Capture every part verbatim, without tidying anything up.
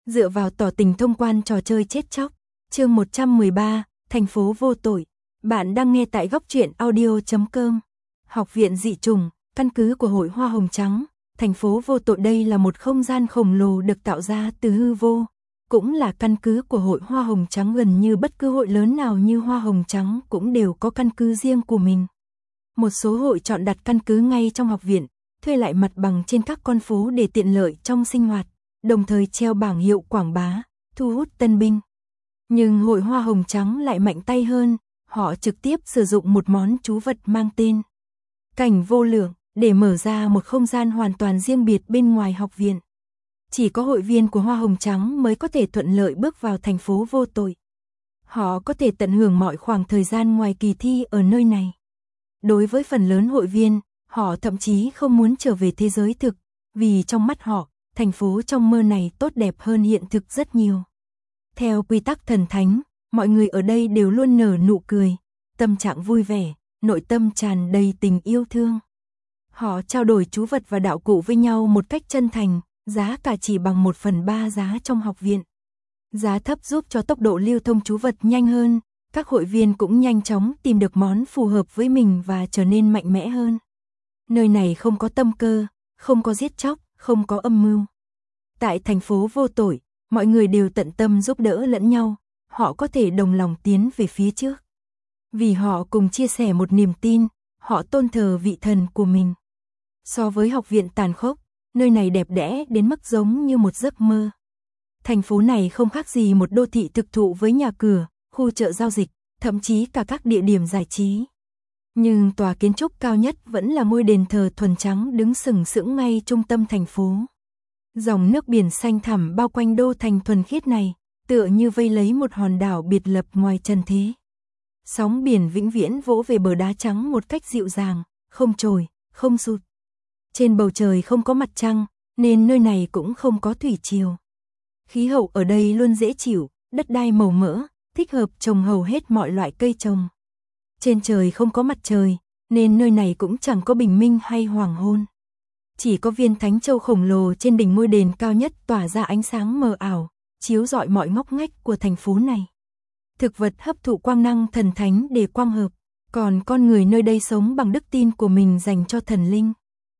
Dựa vào tỏ tình thông quan trò chơi chết chóc. Chương một trăm mười ba, thành phố vô tội. Bạn đang nghe tại góc truyện audio chấm com. Học viện dị trùng, căn cứ của Hội Hoa Hồng Trắng, thành phố vô tội. Đây là một không gian khổng lồ được tạo ra từ hư vô, cũng là căn cứ của Hội Hoa Hồng Trắng. Gần như bất cứ hội lớn nào như Hoa Hồng Trắng cũng đều có căn cứ riêng của mình. Một số hội chọn đặt căn cứ ngay trong học viện, thuê lại mặt bằng trên các con phố để tiện lợi trong sinh hoạt, đồng thời treo bảng hiệu quảng bá, thu hút tân binh. Nhưng Hội Hoa Hồng Trắng lại mạnh tay hơn, họ trực tiếp sử dụng một món trú vật mang tên Cảnh Vô Lượng để mở ra một không gian hoàn toàn riêng biệt bên ngoài học viện. Chỉ có hội viên của Hoa Hồng Trắng mới có thể thuận lợi bước vào thành phố vô tội. Họ có thể tận hưởng mọi khoảng thời gian ngoài kỳ thi ở nơi này. Đối với phần lớn hội viên, họ thậm chí không muốn trở về thế giới thực, vì trong mắt họ, thành phố trong mơ này tốt đẹp hơn hiện thực rất nhiều. Theo quy tắc thần thánh, mọi người ở đây đều luôn nở nụ cười, tâm trạng vui vẻ, nội tâm tràn đầy tình yêu thương. Họ trao đổi trú vật và đạo cụ với nhau một cách chân thành, giá cả chỉ bằng một phần ba giá trong học viện. Giá thấp giúp cho tốc độ lưu thông trú vật nhanh hơn, các hội viên cũng nhanh chóng tìm được món phù hợp với mình và trở nên mạnh mẽ hơn. Nơi này không có tâm cơ, không có giết chóc, không có âm mưu. Tại thành phố vô tội, mọi người đều tận tâm giúp đỡ lẫn nhau, họ có thể đồng lòng tiến về phía trước. Vì họ cùng chia sẻ một niềm tin, họ tôn thờ vị thần của mình. So với học viện tàn khốc, nơi này đẹp đẽ đến mức giống như một giấc mơ. Thành phố này không khác gì một đô thị thực thụ với nhà cửa, khu chợ giao dịch, thậm chí cả các địa điểm giải trí. Nhưng tòa kiến trúc cao nhất vẫn là ngôi đền thờ thuần trắng đứng sừng sững ngay trung tâm thành phố. Dòng nước biển xanh thẳm bao quanh đô thành thuần khiết này, tựa như vây lấy một hòn đảo biệt lập ngoài trần thế. Sóng biển vĩnh viễn vỗ về bờ đá trắng một cách dịu dàng, không trồi, không sụt. Trên bầu trời không có mặt trăng, nên nơi này cũng không có thủy triều. Khí hậu ở đây luôn dễ chịu, đất đai màu mỡ, thích hợp trồng hầu hết mọi loại cây trồng. Trên trời không có mặt trời, nên nơi này cũng chẳng có bình minh hay hoàng hôn. Chỉ có viên thánh châu khổng lồ trên đỉnh ngôi đền cao nhất tỏa ra ánh sáng mờ ảo, chiếu rọi mọi ngóc ngách của thành phố này. Thực vật hấp thụ quang năng thần thánh để quang hợp, còn con người nơi đây sống bằng đức tin của mình dành cho thần linh.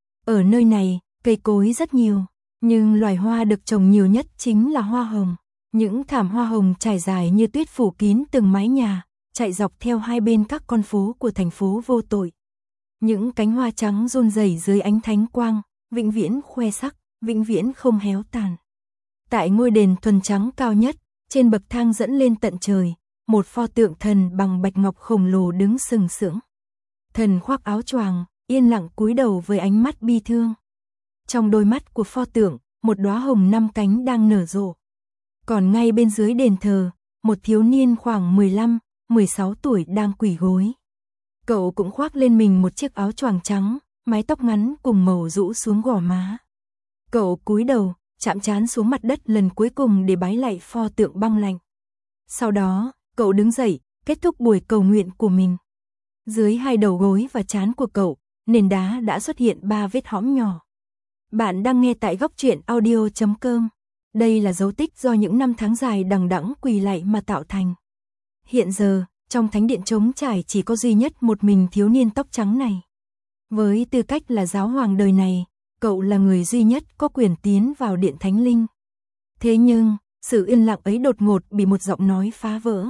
Ở nơi này, cây cối rất nhiều, nhưng loài hoa được trồng nhiều nhất chính là hoa hồng. Những thảm hoa hồng trải dài như tuyết phủ kín từng mái nhà, chạy dọc theo hai bên các con phố của thành phố vô tội. Những cánh hoa trắng run rẩy dưới ánh thánh quang, vĩnh viễn khoe sắc, vĩnh viễn không héo tàn. Tại ngôi đền thuần trắng cao nhất, trên bậc thang dẫn lên tận trời, một pho tượng thần bằng bạch ngọc khổng lồ đứng sừng sững. Thần khoác áo choàng, yên lặng cúi đầu với ánh mắt bi thương. Trong đôi mắt của pho tượng, một đóa hồng năm cánh đang nở rộ. Còn ngay bên dưới đền thờ, một thiếu niên khoảng mười lăm, mười sáu tuổi đang quỳ gối. Cậu cũng khoác lên mình một chiếc áo choàng trắng, mái tóc ngắn cùng màu rũ xuống gò má. Cậu cúi đầu, chạm trán xuống mặt đất lần cuối cùng để bái lạy pho tượng băng lạnh. Sau đó, cậu đứng dậy, kết thúc buổi cầu nguyện của mình. Dưới hai đầu gối và trán của cậu, nền đá đã xuất hiện ba vết hõm nhỏ. Bạn đang nghe tại góc truyện audio chấm com. Đây là dấu tích do những năm tháng dài đằng đẵng quỳ lạy mà tạo thành. Hiện giờ, trong thánh điện trống trải chỉ có duy nhất một mình thiếu niên tóc trắng này. Với tư cách là giáo hoàng đời này, cậu là người duy nhất có quyền tiến vào điện thánh linh. Thế nhưng, sự yên lặng ấy đột ngột bị một giọng nói phá vỡ.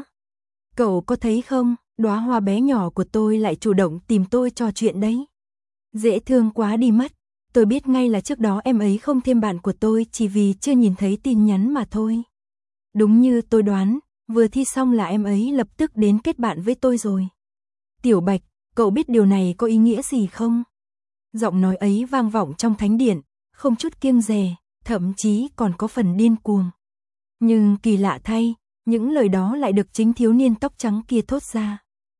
Cậu có thấy không, đóa hoa bé nhỏ của tôi lại chủ động tìm tôi trò chuyện đấy. Dễ thương quá đi mất. Tôi biết ngay là trước đó em ấy không thêm bạn của tôi chỉ vì chưa nhìn thấy tin nhắn mà thôi. Đúng như tôi đoán, vừa thi xong là em ấy lập tức đến kết bạn với tôi rồi. Tiểu Bạch, cậu biết điều này có ý nghĩa gì không? Giọng nói ấy vang vọng trong thánh điện, không chút kiêng dè, thậm chí còn có phần điên cuồng. Nhưng kỳ lạ thay, những lời đó lại được chính thiếu niên tóc trắng kia thốt ra.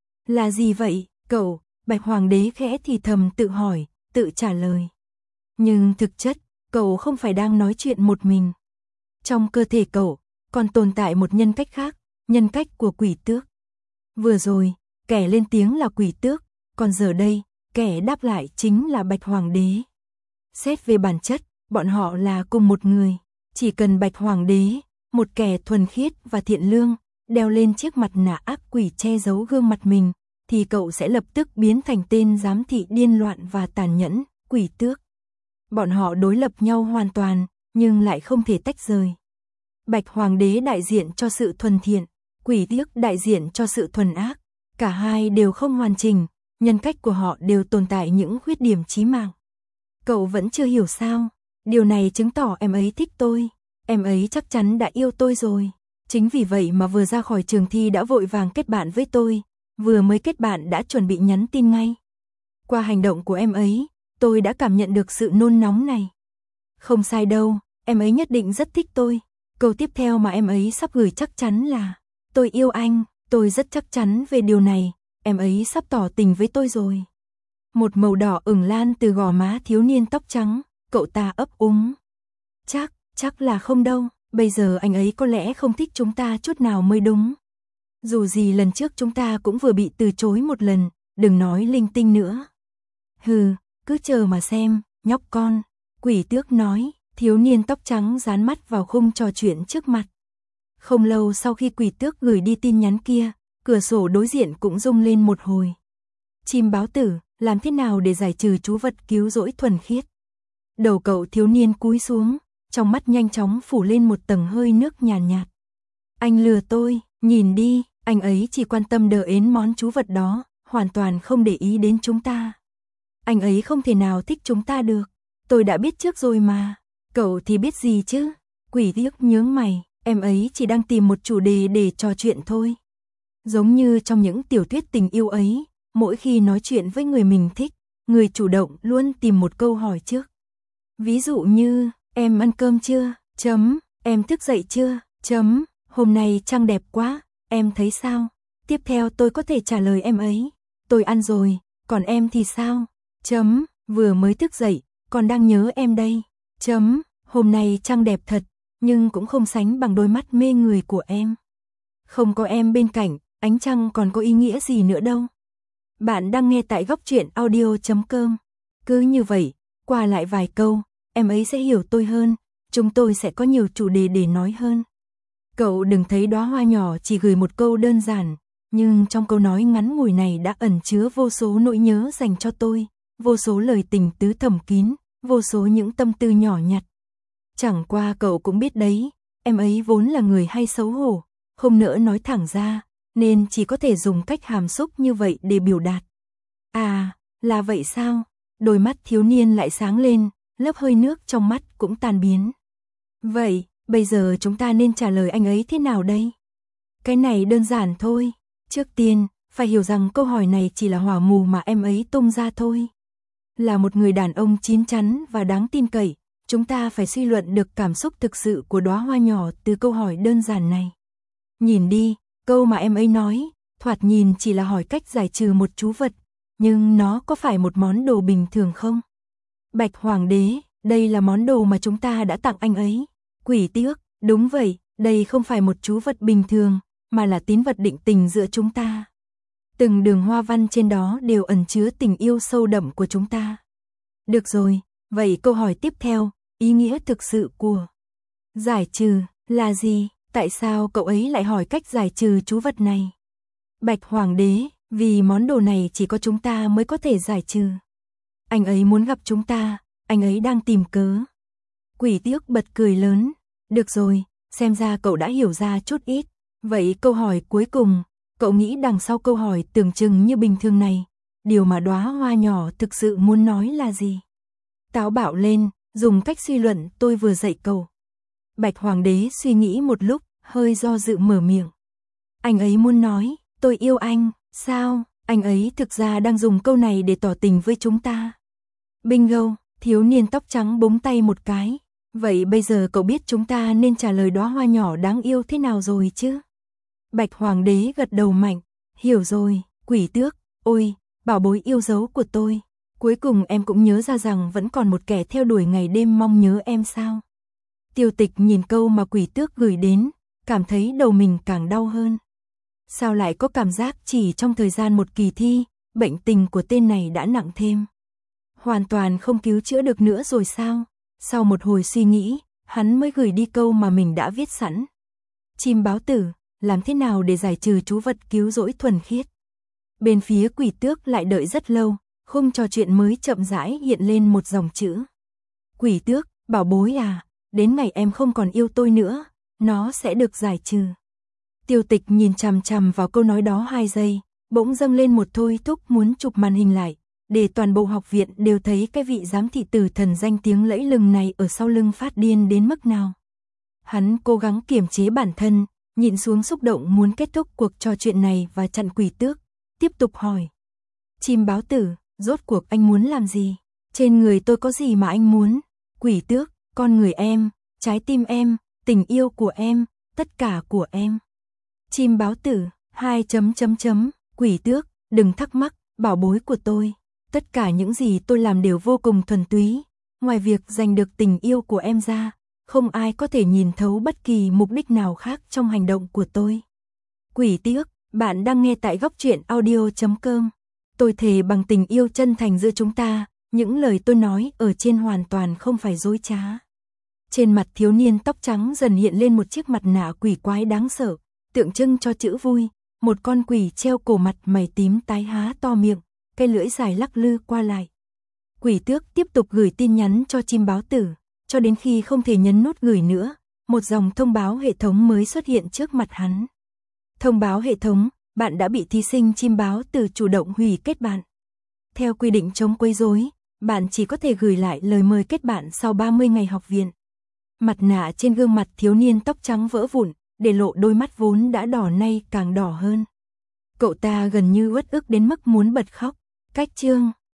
Là gì vậy, cậu? Bạch Hoàng đế khẽ thì thầm tự hỏi, tự trả lời. Nhưng thực chất, cậu không phải đang nói chuyện một mình. Trong cơ thể cậu, còn tồn tại một nhân cách khác, nhân cách của quỷ tước. Vừa rồi, kẻ lên tiếng là quỷ tước, còn giờ đây, kẻ đáp lại chính là Bạch Hoàng đế. Xét về bản chất, bọn họ là cùng một người. Chỉ cần Bạch Hoàng đế, một kẻ thuần khiết và thiện lương, đeo lên chiếc mặt nạ ác quỷ che giấu gương mặt mình, thì cậu sẽ lập tức biến thành tên giám thị điên loạn và tàn nhẫn, Quỷ Tước. Bọn họ đối lập nhau hoàn toàn, nhưng lại không thể tách rời. Bạch Hoàng đế đại diện cho sự thuần thiện, Quỷ Tước đại diện cho sự thuần ác. Cả hai đều không hoàn chỉnh, nhân cách của họ đều tồn tại những khuyết điểm chí mạng. Cậu vẫn chưa hiểu sao? Điều này chứng tỏ em ấy thích tôi. Em ấy chắc chắn đã yêu tôi rồi. Chính vì vậy mà vừa ra khỏi trường thi đã vội vàng kết bạn với tôi. Vừa mới kết bạn đã chuẩn bị nhắn tin ngay. Qua hành động của em ấy, tôi đã cảm nhận được sự nôn nóng này. Không sai đâu, em ấy nhất định rất thích tôi. Câu tiếp theo mà em ấy sắp gửi chắc chắn là: tôi yêu anh, tôi rất chắc chắn về điều này, em ấy sắp tỏ tình với tôi rồi. Một màu đỏ ửng lan từ gò má thiếu niên tóc trắng, cậu ta ấp úng. Chắc, chắc là không đâu, bây giờ anh ấy có lẽ không thích chúng ta chút nào mới đúng. Dù gì lần trước chúng ta cũng vừa bị từ chối một lần, đừng nói linh tinh nữa. Hừ, cứ chờ mà xem, nhóc con, Quỷ Tước nói, thiếu niên tóc trắng dán mắt vào khung trò chuyện trước mặt. Không lâu sau khi Quỷ Tước gửi đi tin nhắn kia, cửa sổ đối diện cũng rung lên một hồi. Chim báo tử, làm thế nào để giải trừ chú vật cứu rỗi thuần khiết? Đầu cậu thiếu niên cúi xuống, trong mắt nhanh chóng phủ lên một tầng hơi nước nhàn nhạt, nhạt. Anh lừa tôi, nhìn đi, anh ấy chỉ quan tâm đờ ến món chú vật đó, hoàn toàn không để ý đến chúng ta. Anh ấy không thể nào thích chúng ta được, tôi đã biết trước rồi mà. Cậu thì biết gì chứ? Quỷ Tước nhướng mày, em ấy chỉ đang tìm một chủ đề để trò chuyện thôi. Giống như trong những tiểu thuyết tình yêu ấy, mỗi khi nói chuyện với người mình thích, người chủ động luôn tìm một câu hỏi trước. Ví dụ như, em ăn cơm chưa? Chấm, em thức dậy chưa? Chấm, hôm nay trăng đẹp quá, em thấy sao? Tiếp theo tôi có thể trả lời em ấy, tôi ăn rồi, còn em thì sao? Chấm, vừa mới thức dậy, còn đang nhớ em đây. Chấm, hôm nay trăng đẹp thật, nhưng cũng không sánh bằng đôi mắt mê người của em. Không có em bên cạnh, ánh trăng còn có ý nghĩa gì nữa đâu. Bạn đang nghe tại góc truyện audio chấm com. Cứ như vậy, qua lại vài câu, em ấy sẽ hiểu tôi hơn, chúng tôi sẽ có nhiều chủ đề để nói hơn. Cậu đừng thấy đóa hoa nhỏ chỉ gửi một câu đơn giản, nhưng trong câu nói ngắn ngủi này đã ẩn chứa vô số nỗi nhớ dành cho tôi, vô số lời tình tứ thầm kín, vô số những tâm tư nhỏ nhặt. Chẳng qua cậu cũng biết đấy, em ấy vốn là người hay xấu hổ, không nỡ nói thẳng ra, nên chỉ có thể dùng cách hàm xúc như vậy để biểu đạt. À, là vậy sao? Đôi mắt thiếu niên lại sáng lên, lớp hơi nước trong mắt cũng tan biến. Vậy, bây giờ chúng ta nên trả lời anh ấy thế nào đây? Cái này đơn giản thôi. Trước tiên, phải hiểu rằng câu hỏi này chỉ là hỏa mù mà em ấy tung ra thôi. Là một người đàn ông chín chắn và đáng tin cậy, chúng ta phải suy luận được cảm xúc thực sự của đóa hoa nhỏ từ câu hỏi đơn giản này. Nhìn đi, câu mà em ấy nói, thoạt nhìn chỉ là hỏi cách giải trừ một chú vật, nhưng nó có phải một món đồ bình thường không? Bạch Hoàng đế, đây là món đồ mà chúng ta đã tặng anh ấy. Quỷ Tước, đúng vậy, đây không phải một chú vật bình thường, mà là tín vật định tình giữa chúng ta. Từng đường hoa văn trên đó đều ẩn chứa tình yêu sâu đậm của chúng ta. Được rồi, vậy câu hỏi tiếp theo, ý nghĩa thực sự của giải trừ là gì? Tại sao cậu ấy lại hỏi cách giải trừ chú vật này? Bạch Hoàng đế, vì món đồ này chỉ có chúng ta mới có thể giải trừ. Anh ấy muốn gặp chúng ta, anh ấy đang tìm cớ. Quỷ Tước bật cười lớn. Được rồi, xem ra cậu đã hiểu ra chút ít. Vậy câu hỏi cuối cùng, cậu nghĩ đằng sau câu hỏi tưởng chừng như bình thường này, điều mà đóa hoa nhỏ thực sự muốn nói là gì? Táo bạo lên, dùng cách suy luận tôi vừa dạy cậu. Bạch Hoàng đế suy nghĩ một lúc, hơi do dự mở miệng. Anh ấy muốn nói, tôi yêu anh, sao? Anh ấy thực ra đang dùng câu này để tỏ tình với chúng ta. Bingo, thiếu niên tóc trắng búng tay một cái. Vậy bây giờ cậu biết chúng ta nên trả lời đóa hoa nhỏ đáng yêu thế nào rồi chứ? Bạch Hoàng đế gật đầu mạnh. Hiểu rồi, Quỷ Tước, ôi, bảo bối yêu dấu của tôi. Cuối cùng em cũng nhớ ra rằng vẫn còn một kẻ theo đuổi ngày đêm mong nhớ em sao? Tiêu Tịch nhìn câu mà Quỷ Tước gửi đến, cảm thấy đầu mình càng đau hơn. Sao lại có cảm giác chỉ trong thời gian một kỳ thi, bệnh tình của tên này đã nặng thêm? Hoàn toàn không cứu chữa được nữa rồi sao? Sau một hồi suy nghĩ, hắn mới gửi đi câu mà mình đã viết sẵn. Chim báo tử, làm thế nào để giải trừ chú vật cứu rỗi thuần khiết? Bên phía Quỷ Tước lại đợi rất lâu, khung trò chuyện mới chậm rãi hiện lên một dòng chữ. Quỷ Tước, bảo bối à, đến ngày em không còn yêu tôi nữa, nó sẽ được giải trừ. Tiêu Tịch nhìn chằm chằm vào câu nói đó hai giây, bỗng dâng lên một thôi thúc muốn chụp màn hình lại, để toàn bộ học viện đều thấy cái vị giám thị tử thần danh tiếng lẫy lừng này ở sau lưng phát điên đến mức nào. Hắn cố gắng kiềm chế bản thân, nhịn xuống xúc động muốn kết thúc cuộc trò chuyện này và chặn Quỷ Tước, tiếp tục hỏi. Chim báo tử, rốt cuộc anh muốn làm gì? Trên người tôi có gì mà anh muốn? Quỷ Tước, con người em, trái tim em, tình yêu của em, tất cả của em. Chim báo tử, hai chấm chấm chấm, Quỷ Tước, đừng thắc mắc, bảo bối của tôi. Tất cả những gì tôi làm đều vô cùng thuần túy, ngoài việc giành được tình yêu của em ra, không ai có thể nhìn thấu bất kỳ mục đích nào khác trong hành động của tôi. Quỷ Tước, bạn đang nghe tại góc truyện audio chấm com. Tôi thề bằng tình yêu chân thành giữa chúng ta, những lời tôi nói ở trên hoàn toàn không phải dối trá. Trên mặt thiếu niên tóc trắng dần hiện lên một chiếc mặt nạ quỷ quái đáng sợ, tượng trưng cho chữ vui, một con quỷ treo cổ mặt mày tím tái há to miệng, cái lưỡi dài lắc lư qua lại. Quỷ Tước tiếp tục gửi tin nhắn cho chim báo tử, cho đến khi không thể nhấn nút gửi nữa, một dòng thông báo hệ thống mới xuất hiện trước mặt hắn. Thông báo hệ thống, bạn đã bị thí sinh chim báo tử chủ động hủy kết bạn. Theo quy định chống quấy rối, bạn chỉ có thể gửi lại lời mời kết bạn sau ba mươi ngày học viện. Mặt nạ trên gương mặt thiếu niên tóc trắng vỡ vụn, để lộ đôi mắt vốn đã đỏ nay càng đỏ hơn. Cậu ta gần như uất ức đến mức muốn bật khóc. Cách chương